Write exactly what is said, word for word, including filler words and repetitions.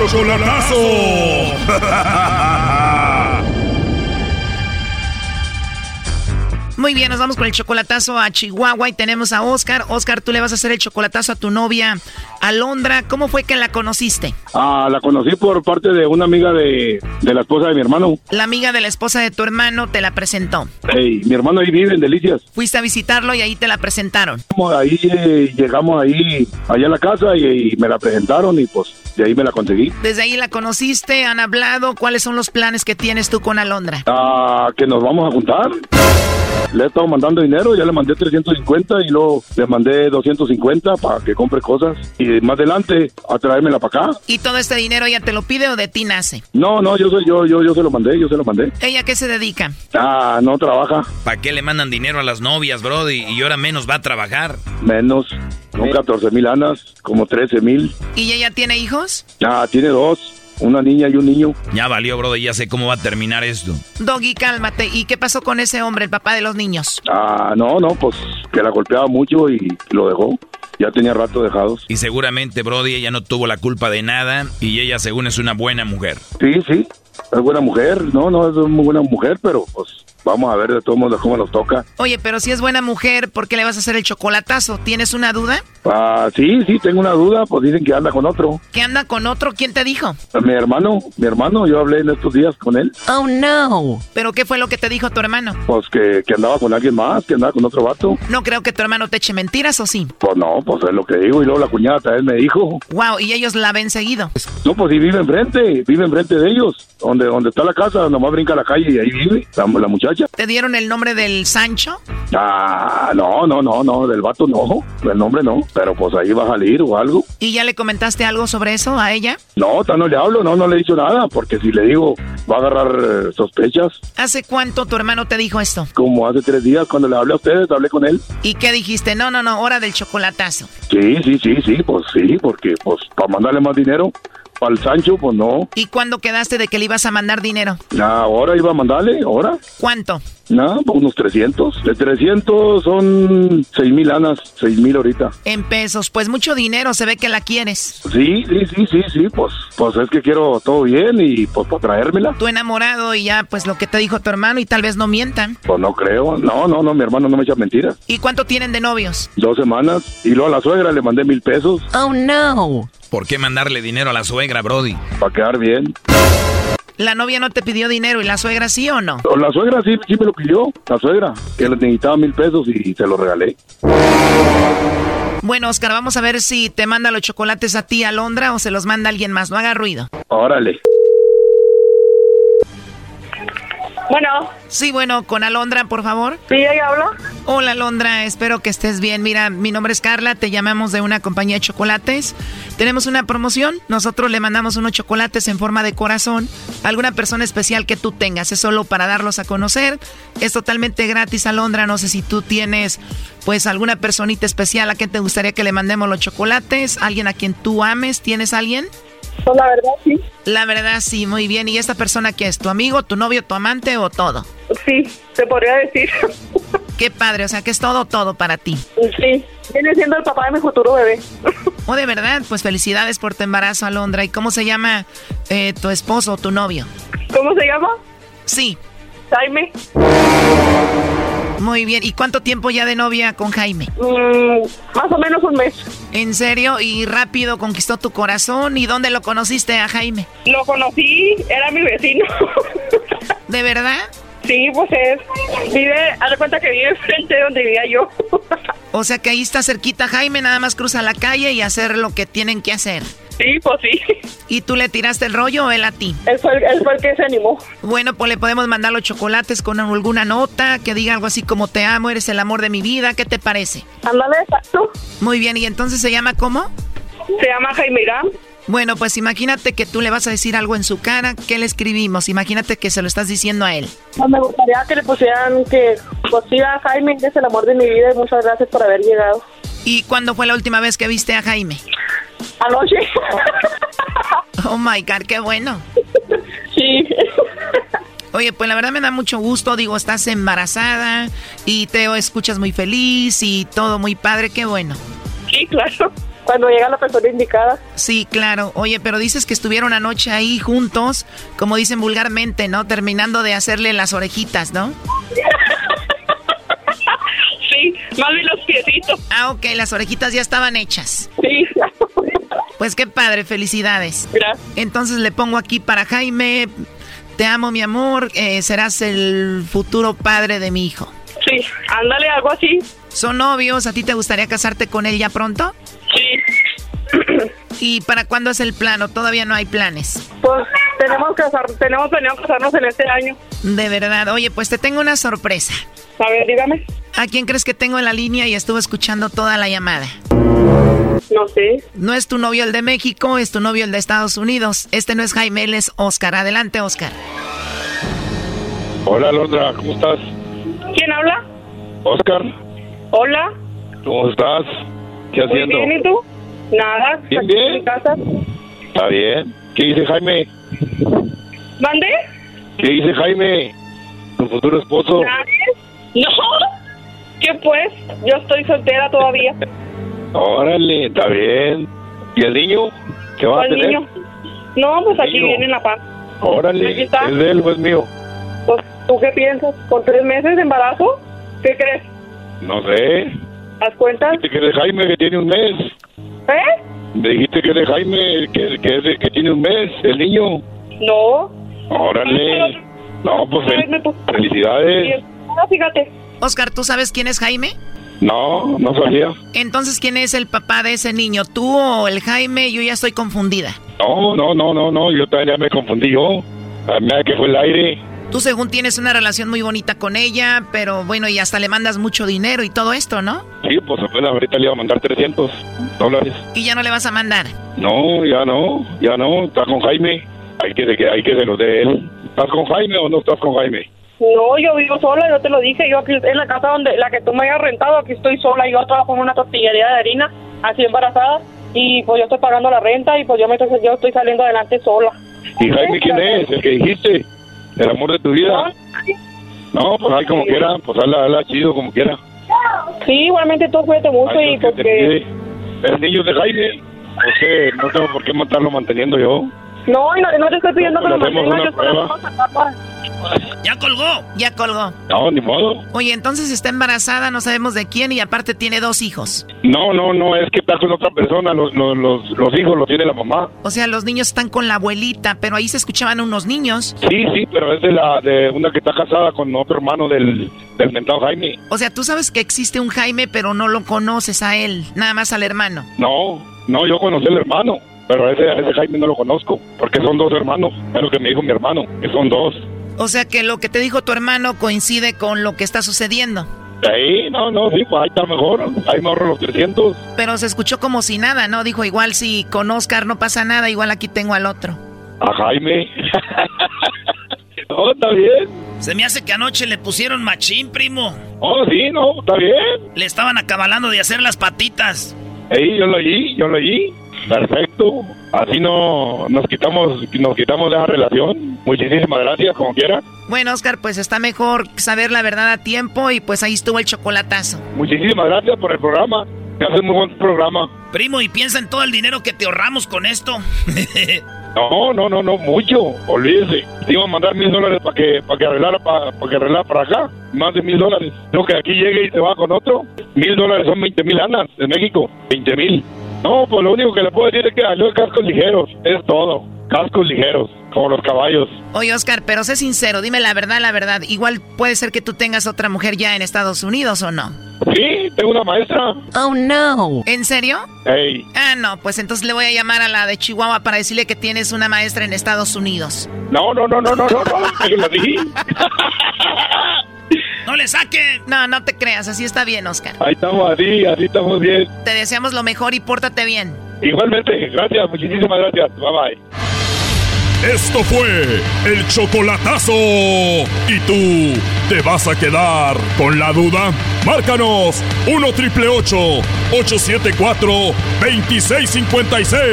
chocolatazo. Muy bien, nos vamos con el chocolatazo a Chihuahua y tenemos a Oscar. Oscar, tú le vas a hacer el chocolatazo a tu novia, Alondra. ¿Cómo fue que la conociste? Ah, la conocí por parte de una amiga de, de la esposa de mi hermano. La amiga de la esposa de tu hermano te la presentó. Hey, mi hermano ahí vive en Delicias. Fuiste a visitarlo y ahí te la presentaron. Ahí eh, llegamos ahí, allá a la casa y, y me la presentaron y pues de ahí me la conseguí. Desde ahí la conociste, han hablado. ¿Cuáles son los planes que tienes tú con Alondra? Ah, que nos vamos a juntar. Le he estado mandando dinero, ya le mandé trescientos cincuenta y luego le mandé doscientos cincuenta para que compre cosas y más adelante a traérmela para acá. ¿Y todo este dinero ella te lo pide o de ti nace? No, no, yo soy yo, yo, yo se lo mandé, yo se lo mandé. ¿Ella qué se dedica? Ah, no trabaja. ¿Para qué le mandan dinero a las novias, brody? Y ahora menos va a trabajar. Menos, son catorce mil anas, como trece mil. ¿Y ella tiene hijos? Ah, tiene dos. Una niña y un niño. Ya valió, brody, ya sé cómo va a terminar esto. Doggy, cálmate. ¿Y qué pasó con ese hombre, el papá de los niños? Ah, no, no, pues que la golpeaba mucho y lo dejó. Ya tenía rato dejados. Y seguramente, brody, ella no tuvo la culpa de nada y ella según es una buena mujer. Sí, sí, es buena mujer. No, no, es muy buena mujer, pero pues vamos a ver de todos modos cómo nos toca. Oye, pero si es buena mujer, ¿por qué le vas a hacer el chocolatazo? ¿Tienes una duda? Ah, sí, sí, tengo una duda, pues dicen que anda con otro. ¿Que anda con otro? ¿Quién te dijo? Mi hermano, mi hermano, yo hablé en estos días con él. Oh, no. ¿Pero qué fue lo que te dijo tu hermano? Pues que, que andaba con alguien más, que andaba con otro vato. No creo que tu hermano te eche mentiras, ¿o sí? Pues no, pues es lo que digo, y luego la cuñada también me dijo. Wow, ¿y ellos la ven seguido? No, pues sí, vive enfrente, vive enfrente de ellos. Donde, donde está la casa, nomás brinca a la calle y ahí vive la, la muchacha. ¿Te dieron el nombre del Sancho? Ah, no, no, no, no, del vato no, el nombre no, pero pues ahí va a salir o algo. ¿Y ya le comentaste algo sobre eso a ella? No, no le hablo, no, no le he dicho nada, porque si le digo, va a agarrar eh, sospechas. ¿Hace cuánto tu hermano te dijo esto? Como hace tres días, cuando le hablé a ustedes, hablé con él. ¿Y qué dijiste? No, no, no, hora del chocolatazo. Sí, sí, sí, sí, pues sí, porque pues para mandarle más dinero. Para el Sancho, pues no. ¿Y cuándo quedaste de que le ibas a mandar dinero? Ahora iba a mandarle, ahora. ¿Cuánto? No, pues unos trescientos. De trescientos son seis mil lanas, seis mil ahorita. En pesos, pues mucho dinero, se ve que la quieres. Sí, sí, sí, sí, sí, pues, pues es que quiero todo bien y pues para traérmela. Tú enamorado y ya, pues lo que te dijo tu hermano y tal vez no mientan. Pues no creo, no, no, no, mi hermano no me echa mentiras. ¿Y cuánto tienen de novios? Dos semanas, y luego a la suegra le mandé mil pesos. Oh, no. ¿Por qué mandarle dinero a la suegra, brody? Para quedar bien. ¿La novia no te pidió dinero y la suegra sí o no? La suegra sí, sí me lo pidió, la suegra, que le necesitaba mil pesos y se lo regalé. Bueno, Oscar, vamos a ver si te manda los chocolates a ti, Alondra, o se los manda alguien más. No haga ruido. Órale. Bueno. Sí, bueno, con Alondra, por favor. Sí, ella habla. Hola, Alondra, espero que estés bien. Mira, mi nombre es Carla, te llamamos de una compañía de chocolates. Tenemos una promoción, nosotros le mandamos unos chocolates en forma de corazón a alguna persona especial que tú tengas. Es solo para darlos a conocer. Es totalmente gratis, Alondra. No sé si tú tienes, pues, alguna personita especial a quien te gustaría que le mandemos los chocolates. ¿Alguien a quien tú ames? ¿Tienes alguien? Pues la verdad, sí. La verdad, sí, muy bien. ¿Y esta persona qué es? ¿Tu amigo, tu novio, tu amante o todo? Sí, se podría decir. Qué padre, o sea, que es todo, todo para ti. Sí, viene siendo el papá de mi futuro bebé. Oh, de verdad, pues felicidades por tu embarazo, Alondra. ¿Y cómo se llama eh, tu esposo o tu novio? ¿Cómo se llama? Sí. Jaime. Muy bien. ¿Y cuánto tiempo ya de novia con Jaime? Mm, más o menos un mes. ¿En serio? ¿Y rápido conquistó tu corazón? ¿Y dónde lo conociste a Jaime? Lo conocí, era mi vecino. ¿De verdad? Sí, pues es. Vive, haz de cuenta que vive frente de donde vivía yo. O sea que ahí está cerquita Jaime, nada más cruza la calle y hacer lo que tienen que hacer. Sí, pues sí. ¿Y tú le tiraste el rollo o él a ti? Él fue, él fue el que se animó. Bueno, pues le podemos mandar los chocolates con alguna nota que diga algo así como te amo, eres el amor de mi vida. ¿Qué te parece? Ándale, exacto. Muy bien, ¿y entonces se llama cómo? Se llama Jaime Irán. Bueno, pues imagínate que tú le vas a decir algo en su cara. ¿Qué le escribimos? Imagínate que se lo estás diciendo a él. No, me gustaría que le pusieran que, pues sí, a Jaime, eres el amor de mi vida y muchas gracias por haber llegado. ¿Y cuándo fue la última vez que viste a Jaime? Anoche. Oh my God, qué bueno. Sí. Oye, pues la verdad me da mucho gusto. Digo, estás embarazada y te escuchas muy feliz y todo muy padre. Qué bueno. Sí, claro. cuando llega la persona indicada. Sí, claro. Oye, pero dices que estuvieron anoche ahí juntos, como dicen vulgarmente, ¿no? Terminando de hacerle las orejitas, ¿no? Sí, más bien los piecitos. Ah, ok, las orejitas ya estaban hechas. Sí. Pues qué padre, felicidades. Gracias. Entonces le pongo aquí para Jaime, te amo mi amor, eh, serás el futuro padre de mi hijo. Sí, ándale, algo así. ¿Son novios? ¿A ti te gustaría casarte con él ya pronto? Sí. ¿Y para cuándo es el plan o todavía no hay planes? Pues tenemos que casar, tenemos planeado casarnos en este año. De verdad, oye, pues te tengo una sorpresa. A ver, dígame. ¿A quién crees que tengo en la línea y estuvo escuchando toda la llamada? No sé. No es tu novio el de México, es tu novio el de Estados Unidos. Este no es Jaime, él es Oscar. Adelante, Oscar. Hola, Alondra, ¿cómo estás? ¿Quién habla? Oscar, Hola. ¿cómo estás? ¿Qué Muy haciendo? bien, ¿y tú? Nada. Bien, aquí bien. en mi casa. Está bien. ¿Qué dice Jaime? ¿Mande? ¿Qué dice Jaime? Tu futuro esposo. ¿Nadie? No. ¿Qué pues? Yo estoy soltera todavía. Órale, está bien. ¿Y el niño? ¿Qué va a ¿Cuál tener? niño? No, pues aquí Niño. viene en La Paz. Órale, Aquí está. ¿es de él o es mío? Pues, ¿tú qué piensas? ¿Con tres meses de embarazo? ¿Qué crees? No sé. ¿Haz cuentas? Dijiste que es de Jaime, que tiene un mes. ¿Eh? Me dijiste que es de Jaime, que, que, es de- que tiene un mes, el niño. No. Órale. No, pues Una vez me fel- puse- felicidades. No, fíjate. Oscar, ¿tú sabes quién es Jaime? No, no sabía. Entonces, ¿quién es el papá de ese niño? ¿Tú o el Jaime? Yo ya estoy confundida. No, no, no, no, no, yo también ya me confundí yo. A mí que fue el aire. Tú según tienes una relación muy bonita con ella, pero bueno, y hasta le mandas mucho dinero y todo esto, ¿no? Sí, pues apenas ahorita le iba a mandar trescientos dólares. Y ya no le vas a mandar. No, ya no, ya no, está con Jaime. Hay que, que, hay que se lo dé él. ¿Estás con Jaime o no estás con Jaime? No, yo vivo sola, yo te lo dije. Yo aquí en la casa donde la que tú me hayas rentado, aquí estoy sola. Yo trabajo en una tortillería de harina, así embarazada. Y pues yo estoy pagando la renta y pues yo, me estoy, yo estoy saliendo adelante sola. ¿Y Jaime quién es? El que dijiste. El amor de tu vida. No, pues ahí como quiera, pues hazla, hazla chido como quiera. Sí, igualmente tú cuídate mucho Ay, y no, que te porque... pide. El niño de Jaime. No sé, no tengo por qué estarlo manteniendo yo. No, y no, no te estoy pidiendo No, que lo pues hacemos mantengas, una yo solo prueba. vamos a sacarla. Ya colgó. Ya colgó. No, ni modo. Oye, entonces está embarazada, no sabemos de quién y aparte tiene dos hijos. No, no, no, es que está con otra persona. Los, los, los, los hijos los tiene la mamá. O sea, los niños están con la abuelita, pero ahí se escuchaban unos niños. Sí, sí, pero es de la de una que está casada con otro hermano del, del mentado Jaime. O sea, tú sabes que existe un Jaime, pero no lo conoces a él, nada más al hermano. No, no, yo conocí al hermano, pero ese, ese Jaime no lo conozco, porque son dos hermanos. Es lo que me dijo mi hermano, que son dos. O sea que lo que te dijo tu hermano coincide con lo que está sucediendo. Ahí, no, no, sí, pues ahí está mejor. Ahí me ahorro los trescientos. Pero se escuchó como si nada, ¿no? Dijo, igual si con Oscar no pasa nada, igual aquí tengo al otro. A Jaime. No, está bien. Se me hace que anoche le pusieron machín, primo. Oh, sí, no, está bien. Le estaban acabalando de hacer las patitas. Ahí, yo lo oí, yo lo oí. Perfecto. Así no nos quitamos, nos quitamos de esa relación. Muchísimas gracias, como quiera. Bueno, Oscar, pues está mejor saber la verdad a tiempo y pues ahí estuvo el chocolatazo. Muchísimas gracias por el programa. Me hace muy buen programa. Primo, y piensa en todo el dinero que te ahorramos con esto. No, no, no, no, mucho. Olvídese. Te iba a mandar mil dólares para que, para que arreglara para, para que arreglara para acá. Más de mil dólares. Creo que aquí llegue y se va con otro. Mil dólares son veinte mil anas de México. Veinte mil. No, pues lo único que le puedo decir es que salió de cascos ligeros. Es todo. Cascos ligeros. Como los caballos. Oye, Oscar, pero sé sincero, dime la verdad, la verdad. Igual puede ser que tú tengas otra mujer ya en Estados Unidos, ¿o no? Sí, tengo una maestra. Oh, no. ¿En serio? Ey. Ah, no, pues entonces le voy a llamar a la de Chihuahua para decirle que tienes una maestra en Estados Unidos. No, no, no, no, no, no, no. Que lo dije. ¡No le saque! No, no te creas, así está bien, Oscar. Ahí estamos, así, así estamos bien. Te deseamos lo mejor y pórtate bien. Igualmente, gracias, muchísimas gracias. Bye bye. Esto fue el chocolatazo. ¿Y tú te vas a quedar con la duda? Márcanos uno triple ocho, ocho siete cuatro, dos seis cinco seis.